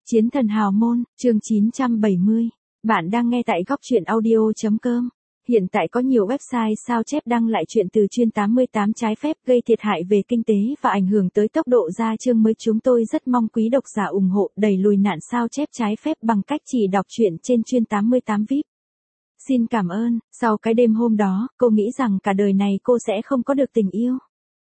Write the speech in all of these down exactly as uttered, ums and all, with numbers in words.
Chiến thần hào môn, chương chín trăm bảy mươi. Bạn đang nghe tại góc truyện audio chấm com. Hiện tại có nhiều website sao chép đăng lại chuyện từ chuyên tám mươi tám trái phép gây thiệt hại về kinh tế và ảnh hưởng tới tốc độ ra chương mới. Chúng tôi rất mong quý độc giả ủng hộ đẩy lùi nạn sao chép trái phép bằng cách chỉ đọc truyện trên chuyên tám mươi tám vi ai pi. Xin cảm ơn. Sau cái đêm hôm đó, cô nghĩ rằng cả đời này cô sẽ không có được tình yêu.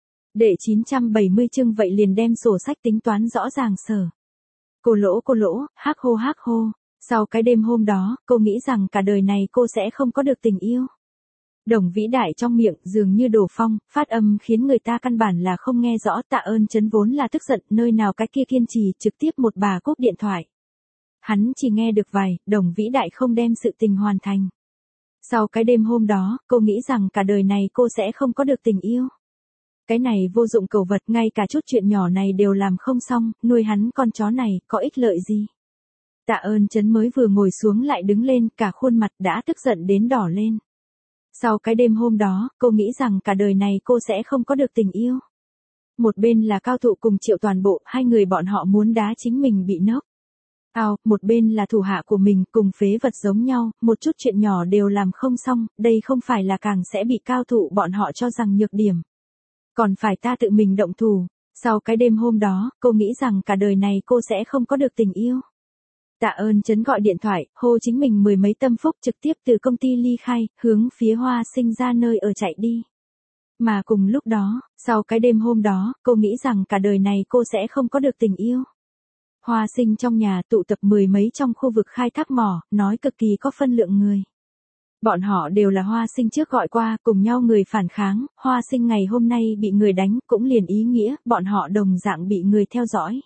Đệ chín trăm bảy mươi chương vậy liền đem sổ sách tính toán rõ ràng sở. Cô lỗ cô lỗ, hác hô hác hô. Sau cái đêm hôm đó, cô nghĩ rằng cả đời này cô sẽ không có được tình yêu. Đồng vĩ đại trong miệng dường như đổ phong, phát âm khiến người ta căn bản là không nghe rõ. Tạ Ơn Chấn vốn là tức giận, nơi nào cái kia kiên trì, trực tiếp một bà cúp điện thoại. Hắn chỉ nghe được vài, đồng vĩ đại không đem sự tình hoàn thành. Sau cái đêm hôm đó, cô nghĩ rằng cả đời này cô sẽ không có được tình yêu. Cái này vô dụng cầu vật, ngay cả chút chuyện nhỏ này đều làm không xong, nuôi hắn con chó này, có ích lợi gì? Tạ Ơn Chấn mới vừa ngồi xuống lại đứng lên, cả khuôn mặt đã tức giận đến đỏ lên. Sau cái đêm hôm đó, cô nghĩ rằng cả đời này cô sẽ không có được tình yêu. Một bên là Cao Thụ cùng Triệu Toàn Bộ, hai người bọn họ muốn đá chính mình bị nốc. Ao, một bên là thủ hạ của mình cùng phế vật giống nhau, một chút chuyện nhỏ đều làm không xong, đây không phải là càng sẽ bị Cao Thụ bọn họ cho rằng nhược điểm. Còn phải ta tự mình động thủ. Sau cái đêm hôm đó, cô nghĩ rằng cả đời này cô sẽ không có được tình yêu. Tạ Ơn Chấn gọi điện thoại, hô chính mình mười mấy tâm phúc trực tiếp từ công ty ly khai, hướng phía Hoa Sinh ra nơi ở chạy đi. Mà cùng lúc đó, sau cái đêm hôm đó, cô nghĩ rằng cả đời này cô sẽ không có được tình yêu. Hoa Sinh trong nhà tụ tập mười mấy trong khu vực khai thác mỏ, nói cực kỳ có phân lượng người. Bọn họ đều là Hoa Sinh trước gọi qua, cùng nhau người phản kháng, Hoa Sinh ngày hôm nay bị người đánh, cũng liền ý nghĩa, bọn họ đồng dạng bị người theo dõi.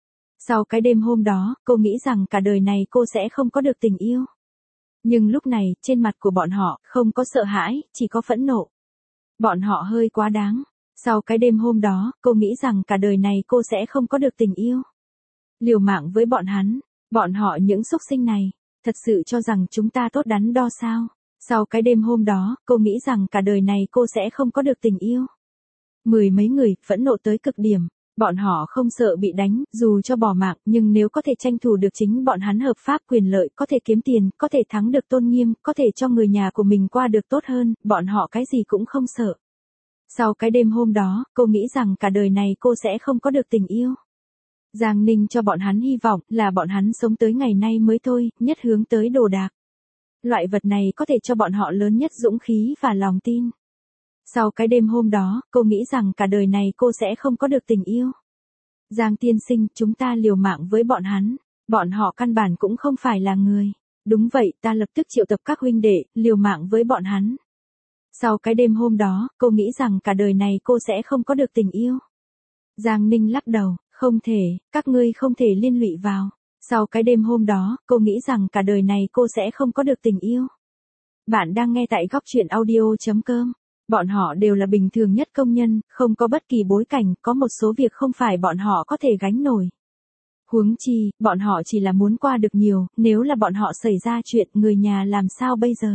Sau cái đêm hôm đó, cô nghĩ rằng cả đời này cô sẽ không có được tình yêu. Nhưng lúc này, trên mặt của bọn họ, không có sợ hãi, chỉ có phẫn nộ. Bọn họ hơi quá đáng. Sau cái đêm hôm đó, cô nghĩ rằng cả đời này cô sẽ không có được tình yêu. Liều mạng với bọn hắn, bọn họ những xúc sinh này, thật sự cho rằng chúng ta tốt đắn đo sao? Sau cái đêm hôm đó, cô nghĩ rằng cả đời này cô sẽ không có được tình yêu. Mười mấy người, phẫn nộ tới cực điểm. Bọn họ không sợ bị đánh, dù cho bỏ mạng, nhưng nếu có thể tranh thủ được chính bọn hắn hợp pháp quyền lợi, có thể kiếm tiền, có thể thắng được tôn nghiêm, có thể cho người nhà của mình qua được tốt hơn, bọn họ cái gì cũng không sợ. Sau cái đêm hôm đó, cô nghĩ rằng cả đời này cô sẽ không có được tình yêu. Giang Ninh cho bọn hắn hy vọng là bọn hắn sống tới ngày nay mới thôi, nhất hướng tới đồ đạc. Loại vật này có thể cho bọn họ lớn nhất dũng khí và lòng tin. Sau cái đêm hôm đó, cô nghĩ rằng cả đời này cô sẽ không có được tình yêu. Giang tiên sinh, chúng ta liều mạng với bọn hắn. Bọn họ căn bản cũng không phải là người. Đúng vậy, ta lập tức triệu tập các huynh đệ, liều mạng với bọn hắn. Sau cái đêm hôm đó, cô nghĩ rằng cả đời này cô sẽ không có được tình yêu. Giang Ninh lắc đầu, không thể, các ngươi không thể liên lụy vào. Sau cái đêm hôm đó, cô nghĩ rằng cả đời này cô sẽ không có được tình yêu. Bạn đang nghe tại góc truyện audio chấm com. Bọn họ đều là bình thường nhất công nhân, không có bất kỳ bối cảnh, có một số việc không phải bọn họ có thể gánh nổi. Huống chi, bọn họ chỉ là muốn qua được nhiều, nếu là bọn họ xảy ra chuyện, người nhà làm sao bây giờ?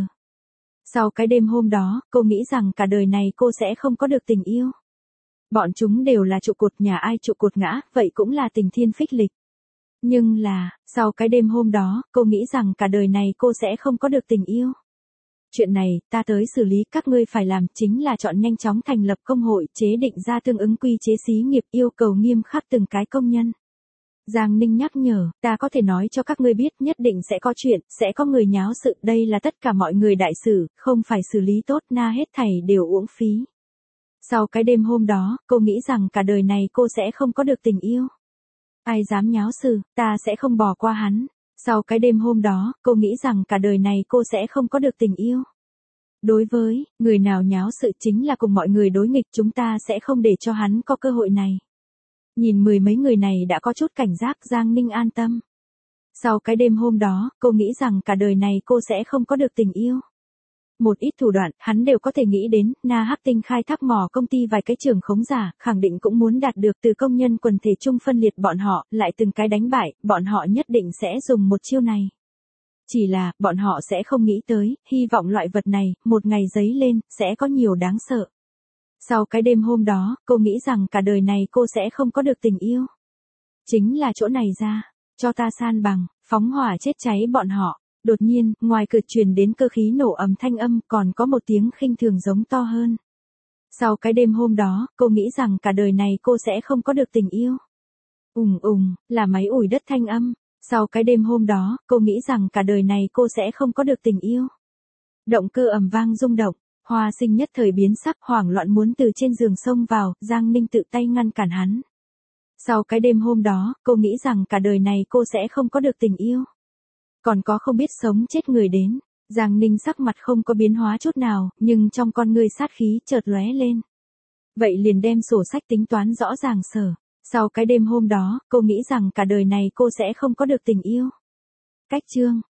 Sau cái đêm hôm đó, cô nghĩ rằng cả đời này cô sẽ không có được tình yêu. Bọn chúng đều là trụ cột, nhà ai trụ cột ngã, vậy cũng là tình thiên phích lịch. Nhưng là, sau cái đêm hôm đó, cô nghĩ rằng cả đời này cô sẽ không có được tình yêu. Chuyện này, ta tới xử lý, các ngươi phải làm chính là chọn nhanh chóng thành lập công hội, chế định ra tương ứng quy chế xí nghiệp, yêu cầu nghiêm khắc từng cái công nhân. Giang Ninh nhắc nhở, ta có thể nói cho các ngươi biết, nhất định sẽ có chuyện, sẽ có người nháo sự, đây là tất cả mọi người đại xử, không phải xử lý tốt, na hết thảy đều uổng phí. Sau cái đêm hôm đó, cô nghĩ rằng cả đời này cô sẽ không có được tình yêu. Ai dám nháo sự, ta sẽ không bỏ qua hắn. Sau cái đêm hôm đó, cô nghĩ rằng cả đời này cô sẽ không có được tình yêu. Đối với, người nào nháo sự chính là cùng mọi người đối nghịch, chúng ta sẽ không để cho hắn có cơ hội này. Nhìn mười mấy người này đã có chút cảnh giác, Giang Ninh an tâm. Sau cái đêm hôm đó, cô nghĩ rằng cả đời này cô sẽ không có được tình yêu. Một ít thủ đoạn, hắn đều có thể nghĩ đến, Na Hắc Tinh khai thác mỏ công ty vài cái trưởng khống giả, khẳng định cũng muốn đạt được từ công nhân quần thể chung phân liệt bọn họ, lại từng cái đánh bại, bọn họ nhất định sẽ dùng một chiêu này. Chỉ là, bọn họ sẽ không nghĩ tới, hy vọng loại vật này, một ngày giấy lên, sẽ có nhiều đáng sợ. Sau cái đêm hôm đó, cô nghĩ rằng cả đời này cô sẽ không có được tình yêu. Chính là chỗ này ra. cho ta san bằng, phóng hỏa chết cháy bọn họ. Đột nhiên, ngoài cửa truyền đến cơ khí nổ ầm thanh âm, còn có một tiếng khinh thường giống to hơn. Sau cái đêm hôm đó, cô nghĩ rằng cả đời này cô sẽ không có được tình yêu. Ùng ùng, là máy ủi đất thanh âm. Sau cái đêm hôm đó, cô nghĩ rằng cả đời này cô sẽ không có được tình yêu. Động cơ ầm vang rung động, Hoa Sinh nhất thời biến sắc, hoảng loạn muốn từ trên giường xông vào, Giang Ninh tự tay ngăn cản hắn. Sau cái đêm hôm đó, cô nghĩ rằng cả đời này cô sẽ không có được tình yêu. Còn có không biết sống chết người đến. Giang Ninh sắc mặt không có biến hóa chút nào, nhưng trong con ngươi sát khí chợt lóe lên. Vậy liền đem sổ sách tính toán rõ ràng sở. Sau cái đêm hôm đó, cô nghĩ rằng cả đời này cô sẽ không có được tình yêu. Cách chương